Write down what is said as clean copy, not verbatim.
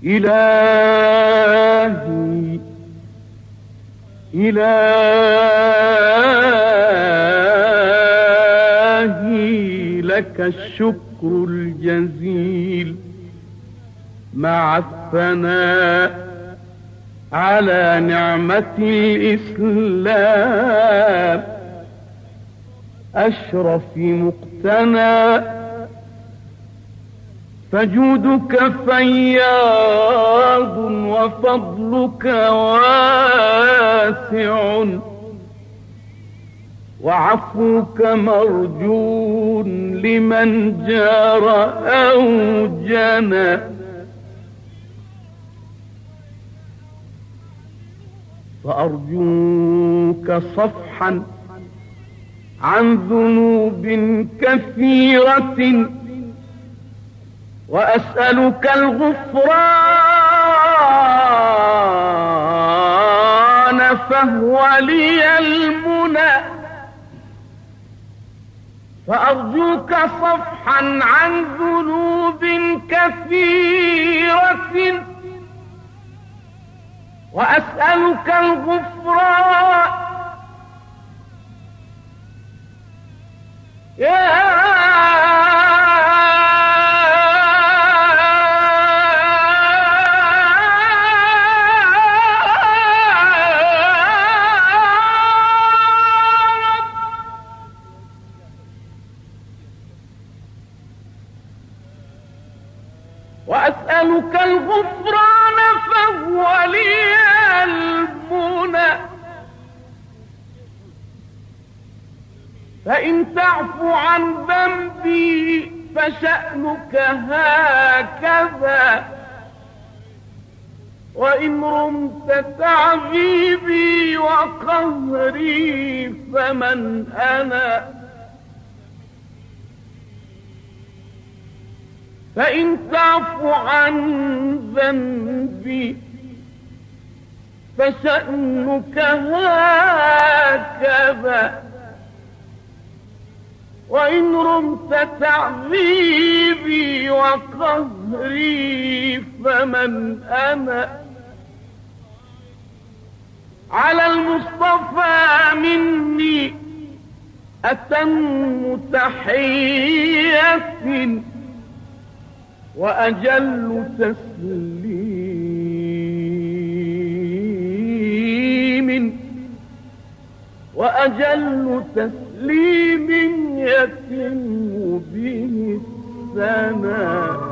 إلهي إلهي لك الشكر الجزيل مع الثناء على نعمة الإسلام أشرف مقتنى، فجودك فياض وفضلك واسع، وعفوك مرجو لمن جار أو جنى. فأرجوك صفحا عن ذنوب كثيرة، وأسألك الغفران فهو لي المنى. فأرجوك صفحا عن ذنوب كثيرة، وأسألك الغفران وأسألك الغفران فهو لي المنى. فإن تعفو عن ذنبي فشأنك هكذا، وإن رمت تعذيبي وقهري فمن أنا. فإن تعفو عن ذنبي فشأنك هكذا، وإن رمت تعذيبي وقهري فمن أنا. على المصطفى مني أتم تحية، وأجل تسليم، وأجل تسليم يتم به الثناء.